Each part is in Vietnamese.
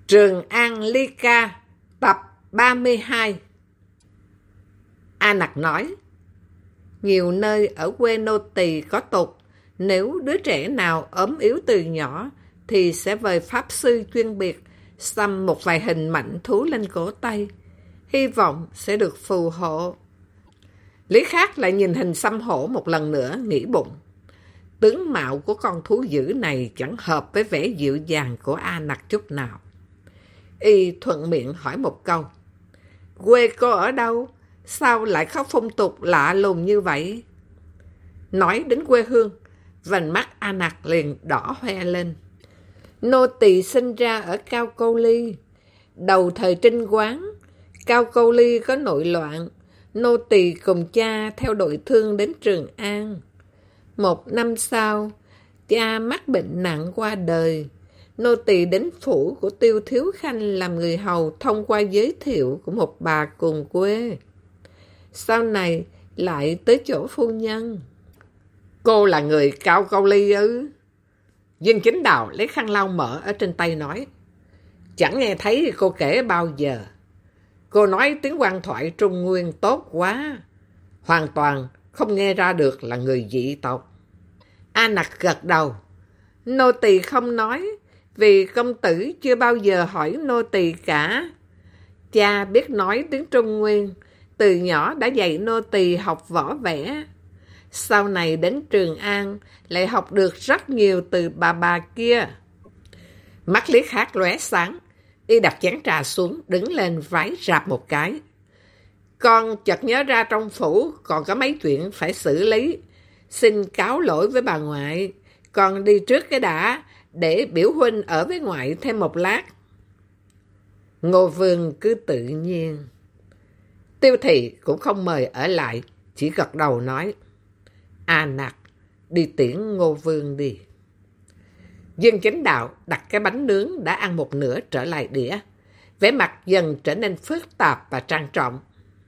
Trường An Ly Ca, tập 32. A Nặc nói, nhiều nơi ở quê nô tỳ có tục, nếu đứa trẻ nào ốm yếu từ nhỏ thì sẽ mời pháp sư chuyên biệt xăm một vài hình mảnh thú lên cổ tay, hy vọng sẽ được phù hộ. Lý Khác lại nhìn hình xăm hổ một lần nữa, nghĩ bụng, tướng mạo của con thú dữ này chẳng hợp với vẻ dịu dàng của A Nặc chút nào. Y thuận miệng hỏi một câu, quê cô ở đâu? Sao lại có phong tục lạ lùng như vậy? Nói đến quê hương, vành mắt A Nặc liền đỏ hoe lên. Nô tỳ sinh ra ở Cao Câu Ly. Đầu thời Trinh Quán, Cao Câu Ly có nội loạn. Nô tỳ cùng cha theo đội thương đến Trường An. Một năm sau, cha mắc bệnh nặng qua đời. Nô tỳ đến phủ của Tiêu Thiếu Khanh làm người hầu thông qua giới thiệu của một bà cùng quê. Sau này lại tới chỗ phu nhân. Cô là người Cao Câu Ly ư? Dương Chính Đào lấy khăn lau mỡ ở trên tay nói, chẳng nghe thấy cô kể bao giờ. Cô nói tiếng quan thoại Trung Nguyên tốt quá, hoàn toàn không nghe ra được là người dị tộc. A Nặc gật đầu, nô tỳ không nói, vì công tử chưa bao giờ hỏi nô tỳ cả. Cha biết nói tiếng Trung Nguyên, từ nhỏ đã dạy nô tỳ học võ vẽ. Sau này đến Trường An lại học được rất nhiều từ bà kia. Mắt Lý Khác lóe sáng, y đặt chén trà xuống, đứng lên vái rạp một cái. Con chợt nhớ ra trong phủ còn có mấy chuyện phải xử lý. Xin cáo lỗi với bà ngoại, con đi trước cái đã, để biểu huynh ở với ngoại thêm một lát. Ngô Vương cứ tự nhiên. Tiêu Thị cũng không mời ở lại, chỉ gật đầu nói, A Nặc, đi tiễn Ngô Vương đi. Dương Chính Đạo đặt cái bánh nướng đã ăn một nửa trở lại đĩa, vẻ mặt dần trở nên phức tạp và trang trọng.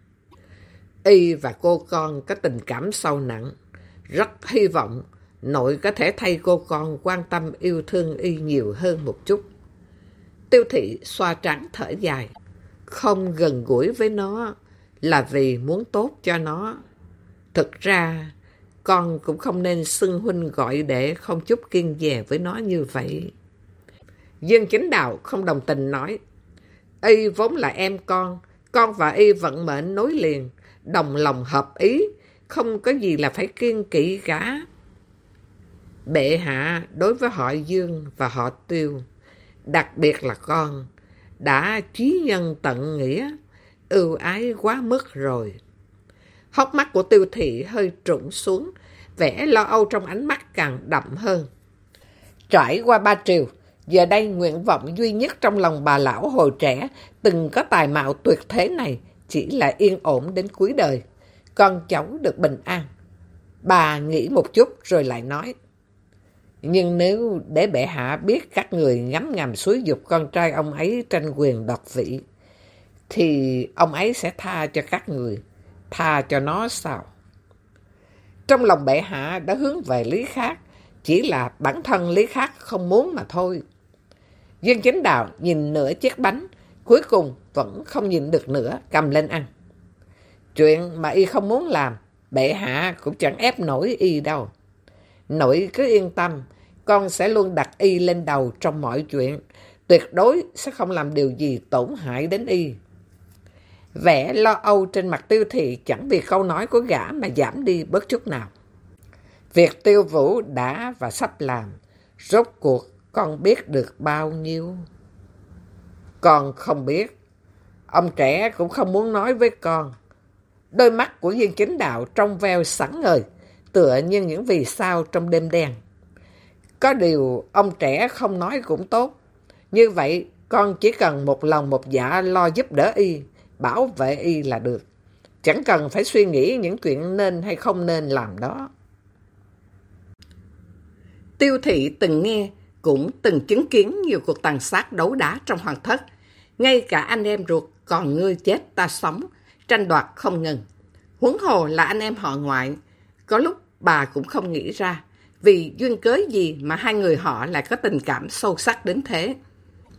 Y và cô con có tình cảm sâu nặng, rất hy vọng nội có thể thay cô con quan tâm yêu thương Y nhiều hơn một chút. Tiêu Thị xoa trán thở dài, không gần gũi với nó là vì muốn tốt cho nó. Thực ra, con cũng không nên xưng huynh gọi đệ không chút kiêng dè với nó như vậy. Dương Chính Đạo không đồng tình nói, Y vốn là em con và Y vận mệnh nối liền, đồng lòng hợp ý, không có gì là phải kiêng kỵ cả. Bệ hạ đối với họ Dương và họ Tiêu, đặc biệt là con, đã chí nhân tận nghĩa, ưu ái quá mức rồi. Hốc mắt của Tiêu Thị hơi trũng xuống, vẻ lo âu trong ánh mắt càng đậm hơn. Trải qua 3 triều, giờ đây nguyện vọng duy nhất trong lòng bà lão hồi trẻ từng có tài mạo tuyệt thế này chỉ là yên ổn đến cuối đời, con cháu được bình an. Bà nghĩ một chút rồi lại nói, nhưng nếu để bệ hạ biết các người ngấm ngầm xúi giục con trai ông ấy tranh quyền đoạt vị, thì ông ấy sẽ tha cho các người, tha cho nó sao? Trong lòng bệ hạ đã hướng về Lý Khác, chỉ là bản thân Lý Khác không muốn mà thôi. Dương Chính Đào nhìn nửa chiếc bánh, cuối cùng vẫn không nhìn được nữa, cầm lên ăn. Chuyện mà Y không muốn làm, bệ hạ cũng chẳng ép nổi Y đâu. Nội cứ yên tâm, con sẽ luôn đặt Y lên đầu trong mọi chuyện, tuyệt đối sẽ không làm điều gì tổn hại đến Y. Vẻ lo âu trên mặt Tiêu Thị chẳng vì câu nói của gã mà giảm đi bớt chút nào. Việc Tiêu Vũ đã và sắp làm, rốt cuộc con biết được bao nhiêu? Con không biết. Ông trẻ cũng không muốn nói với con. Đôi mắt của Dương Chính Đạo trong veo sáng ngời, tựa như những vì sao trong đêm đen. Có điều ông trẻ không nói cũng tốt. Như vậy con chỉ cần một lòng một dạ lo giúp đỡ Y, bảo vệ Y là được. Chẳng cần phải suy nghĩ những chuyện nên hay không nên làm đó. Tiêu Thị từng nghe, cũng từng chứng kiến nhiều cuộc tàn sát đấu đá trong hoàng thất. Ngay cả anh em ruột còn ngươi chết ta sống, tranh đoạt không ngừng. Huống hồ là anh em họ ngoại. Có lúc bà cũng không nghĩ ra, vì duyên cớ gì mà hai người họ lại có tình cảm sâu sắc đến thế.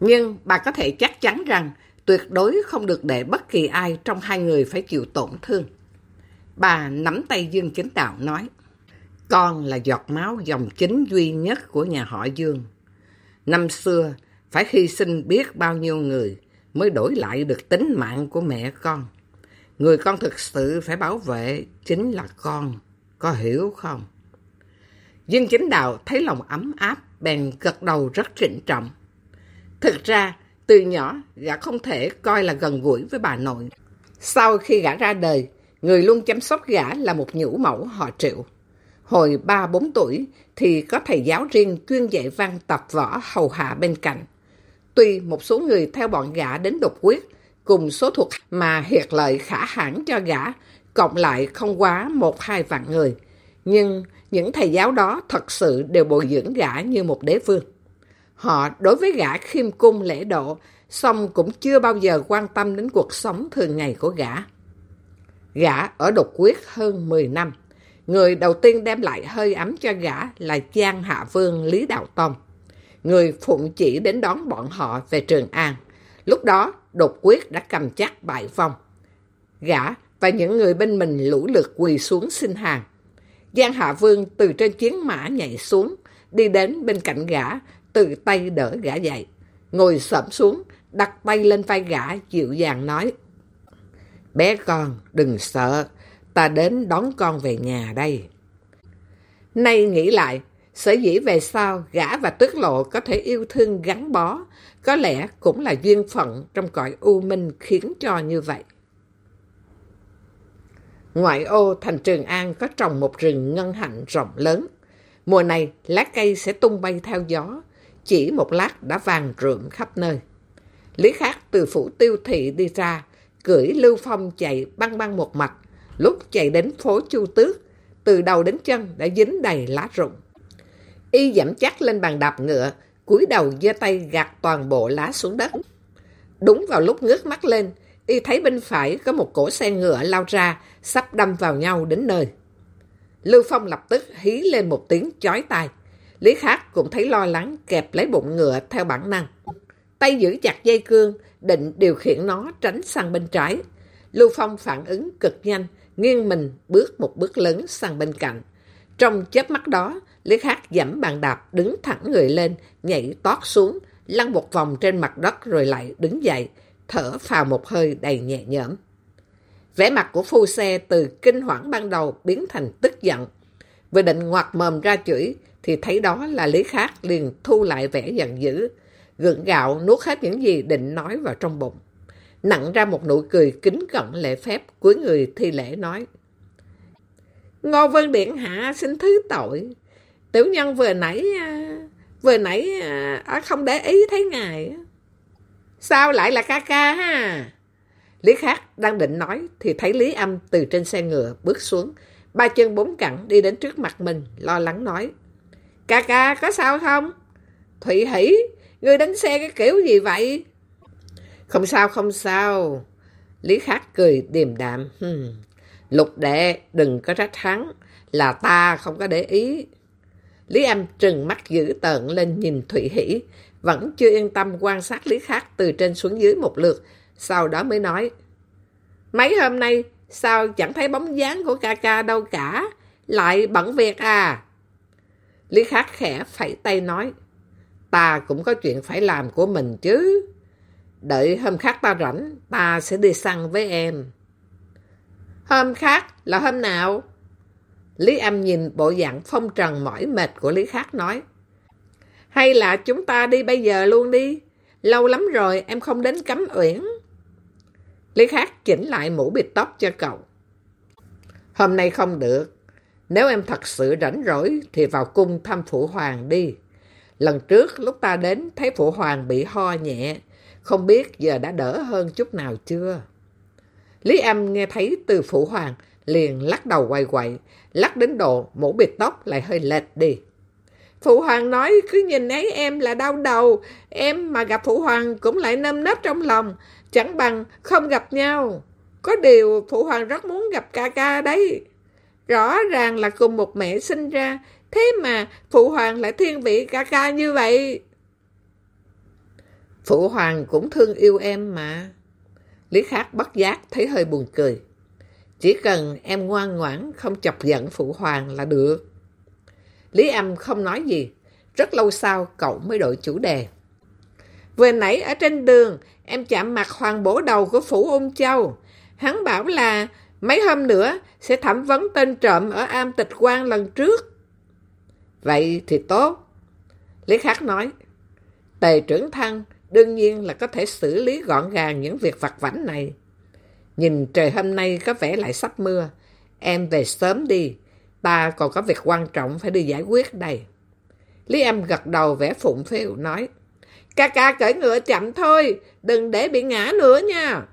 Nhưng bà có thể chắc chắn rằng tuyệt đối không được để bất kỳ ai trong hai người phải chịu tổn thương. Bà nắm tay Dương Chính Đạo nói, con là giọt máu dòng chính duy nhất của nhà họ Dương. Năm xưa, phải hy sinh biết bao nhiêu người mới đổi lại được tính mạng của mẹ con. Người con thực sự phải bảo vệ chính là con, có hiểu không? Dương Chính Đạo thấy lòng ấm áp, bèn gật đầu rất trịnh trọng. Thực ra, từ nhỏ, gã không thể coi là gần gũi với bà nội. Sau khi gã ra đời, người luôn chăm sóc gã là một nhũ mẫu họ Triệu. Hồi 3-4 tuổi thì có thầy giáo riêng chuyên dạy văn tập võ hầu hạ bên cạnh. Tuy một số người theo bọn gã đến đột quyết, cùng số thuộc mà hiệt lợi khả hãn cho gã, cộng lại không quá 1-2 vạn người. Nhưng những thầy giáo đó thật sự đều bồi dưỡng gã như một đế vương. Họ đối với gã khiêm cung lễ độ, song cũng chưa bao giờ quan tâm đến cuộc sống thường ngày của gã. Gã ở đột quyết hơn 10 năm. Người đầu tiên đem lại hơi ấm cho gã là Giang Hạ Vương Lý Đạo Tông, người phụng chỉ đến đón bọn họ về Trường An. Lúc đó, đột quyết đã cầm chắc bại vong. Gã và những người bên mình lũ lượt quỳ xuống xin hàng. Giang Hạ Vương từ trên chiến mã nhảy xuống, đi đến bên cạnh gã, tự tay đỡ gã dậy. Ngồi xổm xuống, đặt tay lên vai gã, dịu dàng nói, bé con, đừng sợ, ta đến đón con về nhà đây. Nay nghĩ lại, sở dĩ về sau gã và Tuyết Lộ có thể yêu thương gắn bó, có lẽ cũng là duyên phận trong cõi u minh khiến cho như vậy. Ngoại ô thành Trường An có trồng một rừng ngân hạnh rộng lớn. Mùa này lá cây sẽ tung bay theo gió, chỉ một lát đã vàng rượm khắp nơi. Lý Khắc từ phủ Tiêu Thị đi ra, cưỡi Lưu Phong chạy băng băng một mạch. Lúc chạy đến phố Chu Tước, từ đầu đến chân đã dính đầy lá rụng. Y dẫm chắc lên bàn đạp ngựa, cúi đầu giơ tay gạt toàn bộ lá xuống đất. Đúng vào lúc ngước mắt lên, Y thấy bên phải có một cỗ xe ngựa lao ra, sắp đâm vào nhau đến nơi. Lưu Phong lập tức hí lên một tiếng chói tai. Lý Khắc cũng thấy lo lắng, kẹp lấy bụng ngựa theo bản năng. Tay giữ chặt dây cương, định điều khiển nó tránh sang bên trái. Lưu Phong phản ứng cực nhanh, nghiêng mình bước một bước lớn sang bên cạnh. Trong chớp mắt đó, Lý Khắc giẫm bàn đạp, đứng thẳng người lên, nhảy tót xuống, lăn một vòng trên mặt đất rồi lại đứng dậy, thở phào một hơi đầy nhẹ nhõm. Vẻ mặt của phu xe từ kinh hoảng ban đầu biến thành tức giận. Vừa định ngoạc mồm ra chửi, thì thấy đó là Lý Khắc, liền thu lại vẻ giận dữ, gượng gạo nuốt hết những gì định nói vào trong bụng. Nặn ra một nụ cười kính cẩn lễ phép, cúi người thi lễ nói, Ngô Vân Điện Hạ xin thứ tội. Tiểu nhân vừa nãy không để ý thấy ngài. Sao lại là ca ca ha? Lý Khắc đang định nói thì thấy Lý Âm từ trên xe ngựa bước xuống, 3 chân 4 cẳng đi đến trước mặt mình, lo lắng nói, Ca ca có sao không? Thụy Hỷ, ngươi đánh xe cái kiểu gì vậy? Không sao, không sao. Lý Khắc cười điềm đạm. Lục đệ, đừng có trách hắn, là ta không có để ý. Lý Âm trừng mắt dữ tợn lên nhìn Thụy Hỷ, vẫn chưa yên tâm quan sát Lý Khắc từ trên xuống dưới một lượt, sau đó mới nói, mấy hôm nay sao chẳng thấy bóng dáng của ca ca đâu cả, lại bận việc à? Lý Khắc khẽ phẩy tay nói, ta cũng có chuyện phải làm của mình chứ. Đợi hôm khác ta rảnh, ta sẽ đi săn với em. Hôm khác là hôm nào? Lý Âm nhìn bộ dạng phong trần mỏi mệt của Lý Khắc nói, hay là chúng ta đi bây giờ luôn đi, lâu lắm rồi em không đến Cấm Uyển. Lý Khắc chỉnh lại mũ bịt tóc cho cậu. Hôm nay không được, nếu em thật sự rảnh rỗi thì vào cung thăm Phụ Hoàng đi. Lần trước lúc ta đến thấy Phụ Hoàng bị ho nhẹ, không biết giờ đã đỡ hơn chút nào chưa? Lý Âm nghe thấy từ Phụ Hoàng liền lắc đầu quay quậy, lắc đến độ mũ bịt tóc lại hơi lệch đi. Phụ Hoàng nói cứ nhìn ấy em là đau đầu, em mà gặp Phụ Hoàng cũng lại nơm nớp trong lòng, chẳng bằng không gặp nhau. Có điều Phụ Hoàng rất muốn gặp ca ca đấy. Rõ ràng là cùng một mẹ sinh ra, thế mà Phụ Hoàng lại thiên vị ca ca như vậy. Phụ hoàng cũng thương yêu em mà. Lý Khắc bất giác thấy hơi buồn cười. Chỉ cần em ngoan ngoãn không chọc giận phụ hoàng là được. Lý Âm không nói gì. Rất lâu sau cậu mới đổi chủ đề. Vừa nãy ở trên đường em chạm mặt hoàng bổ đầu của phủ Ung Châu. Hắn bảo là mấy hôm nữa sẽ thẩm vấn tên trộm ở am Tịch Quan lần trước. Vậy thì tốt. Lý Khắc nói. Tề trưởng Thăng đương nhiên là có thể xử lý gọn gàng những việc vặt vãnh này. Nhìn trời hôm nay có vẻ lại sắp mưa. Em về sớm đi. Ta còn có việc quan trọng phải đi giải quyết đây. Lý Âm gật đầu vẻ phụng phịu nói. Ca ca cưỡi ngựa chậm thôi. Đừng để bị ngã nữa nha.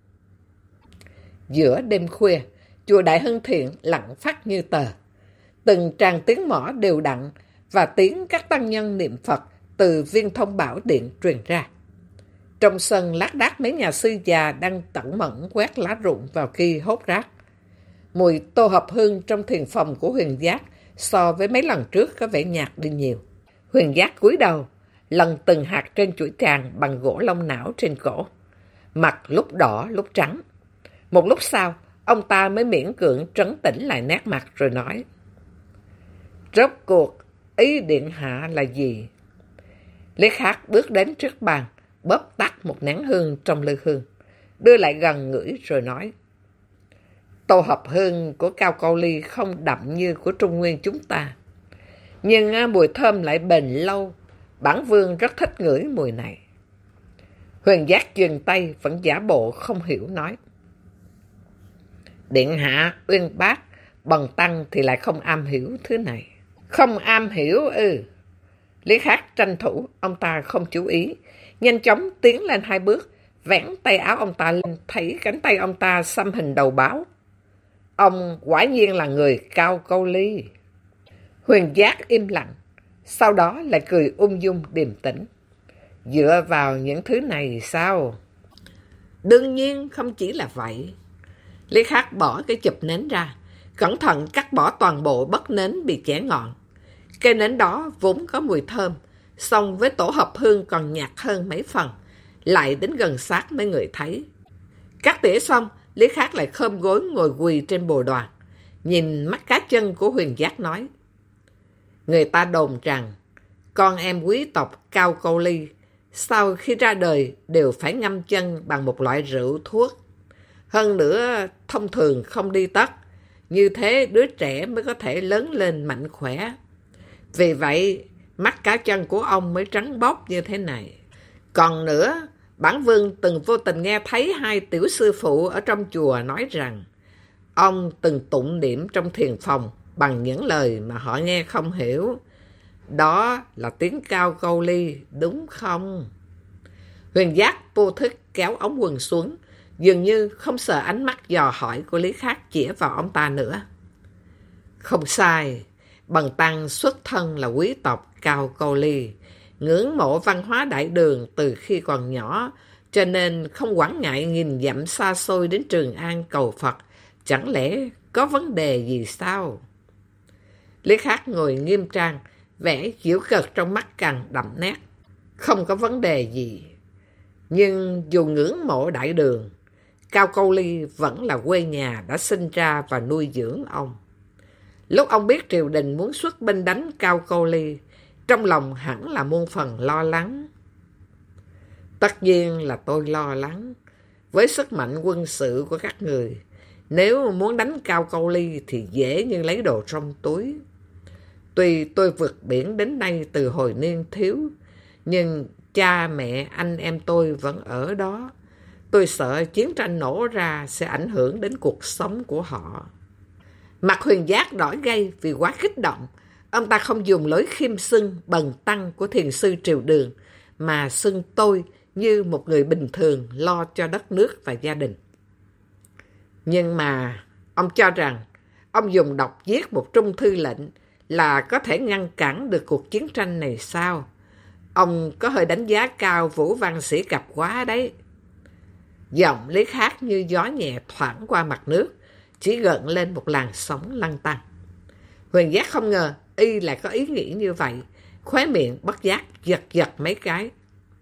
Giữa đêm khuya, chùa Đại Hưng Thiện lặng phát như tờ. Từng tràng tiếng mõ đều đặn và tiếng các tăng nhân niệm Phật từ viên thông bảo điện truyền ra. Trong sân lác đác mấy nhà sư già đang tẩn mẫn quét lá rụng vào khi hốt rác. Mùi tô hợp hương trong thiền phòng của Huyền Giác so với mấy lần trước có vẻ nhạt đi nhiều. Huyền Giác cúi đầu, lần từng hạt trên chuỗi tràng bằng gỗ lông não trên cổ. Mặt lúc đỏ lúc trắng. Một lúc sau, ông ta mới miễn cưỡng trấn tĩnh lại nét mặt rồi nói. Rốt cuộc, ý điện hạ là gì? Lý Khắc bước đến trước bàn, bóp tắt một nén hương trong lư hương, đưa lại gần ngửi rồi nói. Tô hợp hương của Cao Câu Ly không đậm như của Trung Nguyên chúng ta. Nhưng mùi thơm lại bền lâu, bản vương rất thích ngửi mùi này. Huyền Giác dừng tay vẫn giả bộ không hiểu nói. Điện hạ uyên bác, bần tăng thì lại không am hiểu thứ này. Không am hiểu ư? Lý Khắc tranh thủ, ông ta không chú ý, nhanh chóng tiến lên 2 bước, vén tay áo ông ta lên, thấy cánh tay ông ta xăm hình đầu báo. Ông quả nhiên là người Cao Câu Ly. Huyền Giác im lặng, sau đó lại cười ung dung điềm tĩnh. Dựa vào những thứ này sao? Đương nhiên không chỉ là vậy. Lý Khắc bỏ cái chụp nến ra, cẩn thận cắt bỏ toàn bộ bất nến bị chẻ ngọn. Cây nến đó vốn có mùi thơm, song với tổ hợp hương còn nhạt hơn mấy phần, lại đến gần sát mấy người thấy. Cắt tỉa xong, Lý Khắc lại khom gối ngồi quỳ trên bồ đoàn, nhìn mắt cá chân của Huyền Giác nói. Người ta đồn rằng, con em quý tộc Cao Câu Ly, sau khi ra đời đều phải ngâm chân bằng một loại rượu thuốc. Hơn nữa, thông thường không đi tất, như thế đứa trẻ mới có thể lớn lên mạnh khỏe. Vì vậy, mắt cá chân của ông mới trắng bóc như thế này. Còn nữa, bản vương từng vô tình nghe thấy 2 tiểu sư phụ ở trong chùa nói rằng ông từng tụng niệm trong thiền phòng bằng những lời mà họ nghe không hiểu. Đó là tiếng Cao Câu Ly, đúng không? Huyền Giác vô thức kéo ống quần xuống, dường như không sợ ánh mắt dò hỏi của Lý Khắc chĩa vào ông ta nữa. Không sai, bần tăng xuất thân là quý tộc Cao Câu Ly, ngưỡng mộ văn hóa đại đường từ khi còn nhỏ, cho nên không quản ngại nghìn dặm xa xôi đến Trường An cầu Phật. Chẳng lẽ có vấn đề gì sao? Lý Khắc ngồi nghiêm trang, vẻ giễu cợt trong mắt càng đậm nét. Không có vấn đề gì. Nhưng dù ngưỡng mộ đại đường, Cao Câu Ly vẫn là quê nhà đã sinh ra và nuôi dưỡng ông. Lúc ông biết triều đình muốn xuất binh đánh Cao Câu Ly, trong lòng hẳn là muôn phần lo lắng. Tất nhiên là tôi lo lắng. Với sức mạnh quân sự của các người, nếu muốn đánh Cao Câu Ly thì dễ như lấy đồ trong túi. Tuy tôi vượt biển đến đây từ hồi niên thiếu, nhưng cha mẹ anh em tôi vẫn ở đó. Tôi sợ chiến tranh nổ ra sẽ ảnh hưởng đến cuộc sống của họ. Mặt Huyền Giác đỏ gay vì quá kích động. Ông ta không dùng lối khiêm xưng bần tăng của thiền sư triều đường, mà xưng tôi như một người bình thường lo cho đất nước và gia đình. Nhưng mà ông cho rằng ông dùng độc giết một trung thư lệnh là có thể ngăn cản được cuộc chiến tranh này sao? Ông có hơi đánh giá cao Vũ Văn Sĩ Cập quá đấy. Giọng Lý Khắc như gió nhẹ thoảng qua mặt nước, chỉ gợn lên một làn sóng lăn tăn. Huyền Giác không ngờ y lại có ý nghĩ như vậy, khóe miệng bất giác giật giật mấy cái.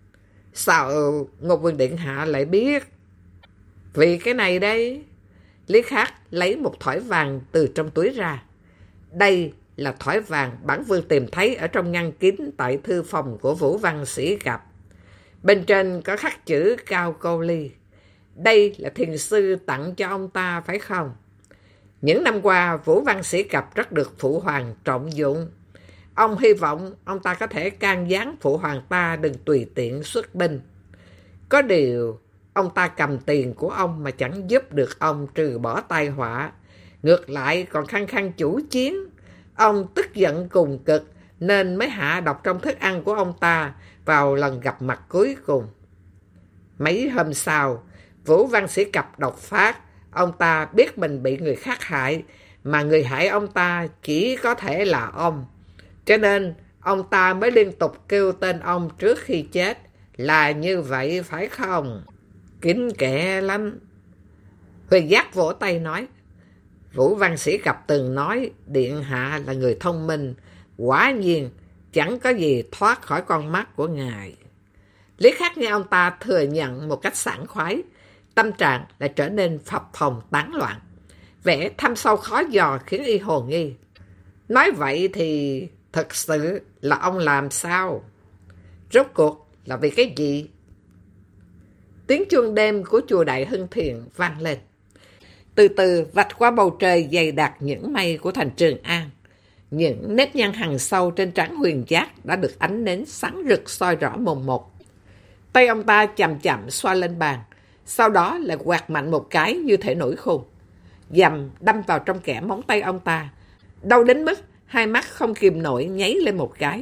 Sao Ngô Vương Điện Hạ lại biết? Vì cái này đây. Lý Khắc lấy một thỏi vàng từ trong túi ra. Đây là thỏi vàng bản vương tìm thấy ở trong ngăn kín tại thư phòng của Vũ Văn Sĩ Cập. Bên trên có khắc chữ Cao Câu Ly. Đây là thiền sư tặng cho ông ta phải không? Những năm qua, Vũ Văn Sĩ Cập rất được phụ hoàng trọng dụng. Ông hy vọng ông ta có thể can gián phụ hoàng ta đừng tùy tiện xuất binh. Có điều, ông ta cầm tiền của ông mà chẳng giúp được ông trừ bỏ tai họa. Ngược lại còn khăng khăng chủ chiến. Ông tức giận cùng cực nên mới hạ độc trong thức ăn của ông ta vào lần gặp mặt cuối cùng. Mấy hôm sau, Vũ Văn Sĩ Cập độc phát. Ông ta biết mình bị người khác hại, mà người hại ông ta chỉ có thể là ông. Cho nên, ông ta mới liên tục kêu tên ông trước khi chết. Là như vậy phải không? Kính kệ lắm. Huyền Giác vỗ tay nói, Vũ Văn Sĩ Cập từng nói Điện Hạ là người thông minh. Quả nhiên, chẳng có gì thoát khỏi con mắt của ngài. Lý Khắc nghe ông ta thừa nhận một cách sảng khoái, tâm trạng lại trở nên phập phồng tán loạn. Vẻ thâm sâu khó dò khiến y hồ nghi. Nói vậy thì thật sự là ông làm sao? Rốt cuộc là vì cái gì? Tiếng chuông đêm của chùa Đại Hưng Thiện vang lên. Từ từ vạch qua bầu trời dày đặc những mây của thành Trường An. Những nếp nhăn hằn sâu trên trán Huyền Giác đã được ánh nến sáng rực soi rõ mồn một. Tay ông ta chậm chậm xoa lên bàn, sau đó lại quạt mạnh một cái như thể nổi khùng. Dầm đâm vào trong kẽ móng tay ông ta, đau đến mức hai mắt không kìm nổi nháy lên một cái.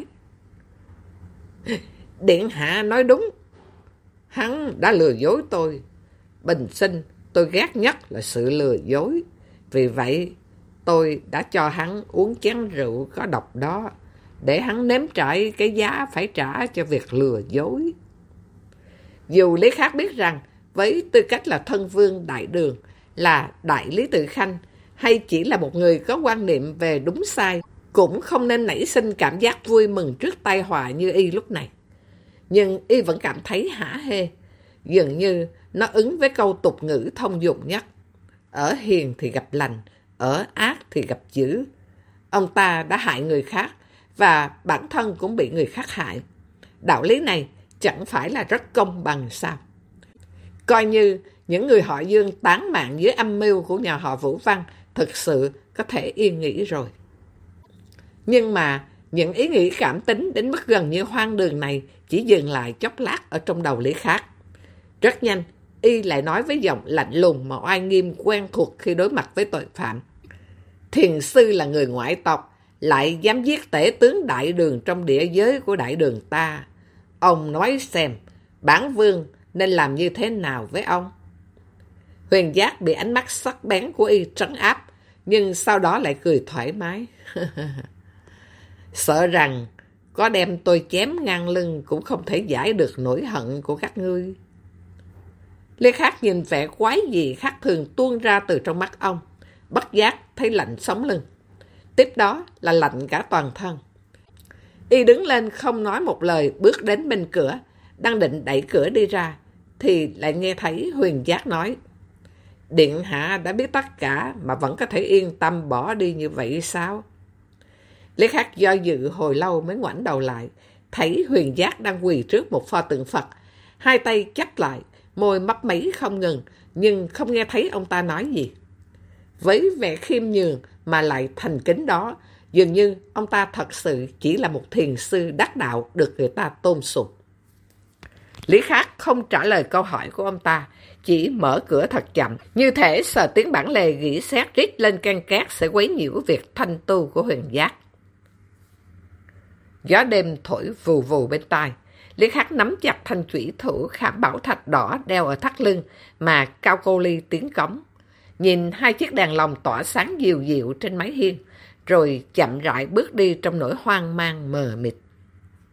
Điện Hạ nói đúng. Hắn đã lừa dối tôi. Bình sinh tôi ghét nhất là sự lừa dối. Vì vậy tôi đã cho hắn uống chén rượu có độc đó, để hắn nếm trải cái giá phải trả cho việc lừa dối. Dù Lý Khắc biết rằng với tư cách là thân vương đại đường, là đại lý tự khanh, hay chỉ là một người có quan niệm về đúng sai, cũng không nên nảy sinh cảm giác vui mừng trước tai họa như y lúc này. Nhưng y vẫn cảm thấy hả hê, dường như nó ứng với câu tục ngữ thông dụng nhất. Ở hiền thì gặp lành, ở ác thì gặp dữ. Ông ta đã hại người khác, và bản thân cũng bị người khác hại. Đạo lý này chẳng phải là rất công bằng sao? Coi như những người họ Dương tán mạng dưới âm mưu của nhà họ Vũ Văn thực sự có thể yên nghỉ rồi. Nhưng mà những ý nghĩ cảm tính đến mức gần như hoang đường này chỉ dừng lại chốc lát ở trong đầu Lý Khắc. Rất nhanh, y lại nói với giọng lạnh lùng mà oai nghiêm quen thuộc khi đối mặt với tội phạm. Thiền sư là người ngoại tộc, lại dám giết tể tướng đại đường trong địa giới của đại đường ta. Ông nói xem, bản vương nên làm như thế nào với ông? Huyền Giác bị ánh mắt sắc bén của y trấn áp, nhưng sau đó lại cười thoải mái. Sợ rằng có đem tôi chém ngang lưng cũng không thể giải được nỗi hận của các ngươi. Lê Khắc nhìn vẻ quái dị khác thường tuôn ra từ trong mắt ông, bất giác thấy lạnh sống lưng. Tiếp đó là lạnh cả toàn thân. Y đứng lên không nói một lời, bước đến bên cửa, đang định đẩy cửa đi ra, thì lại nghe thấy Huyền Giác nói, Điện Hạ đã biết tất cả mà vẫn có thể yên tâm bỏ đi như vậy sao? Lý Khắc do dự hồi lâu mới ngoảnh đầu lại, thấy Huyền Giác đang quỳ trước một pho tượng Phật, hai tay chắp lại, môi mấp máy không ngừng, nhưng không nghe thấy ông ta nói gì. Với vẻ khiêm nhường mà lại thành kính đó, dường như ông ta thật sự chỉ là một thiền sư đắc đạo được người ta tôn sùng. Lý Khắc không trả lời câu hỏi của ông ta, chỉ mở cửa thật chậm, như thể sợ tiếng bản lề gỉ sét rít lên can cát sẽ quấy nhiễu việc thanh tu của Huyền Giác. Gió đêm thổi vù vù bên tai. Lý Khắc nắm chặt thanh chủy thủ khảm bảo thạch đỏ đeo ở thắt lưng mà Cao Câu Ly tiến cống. Nhìn hai chiếc đèn lồng tỏa sáng dịu dịu trên mái hiên, rồi chậm rãi bước đi trong nỗi hoang mang mờ mịt.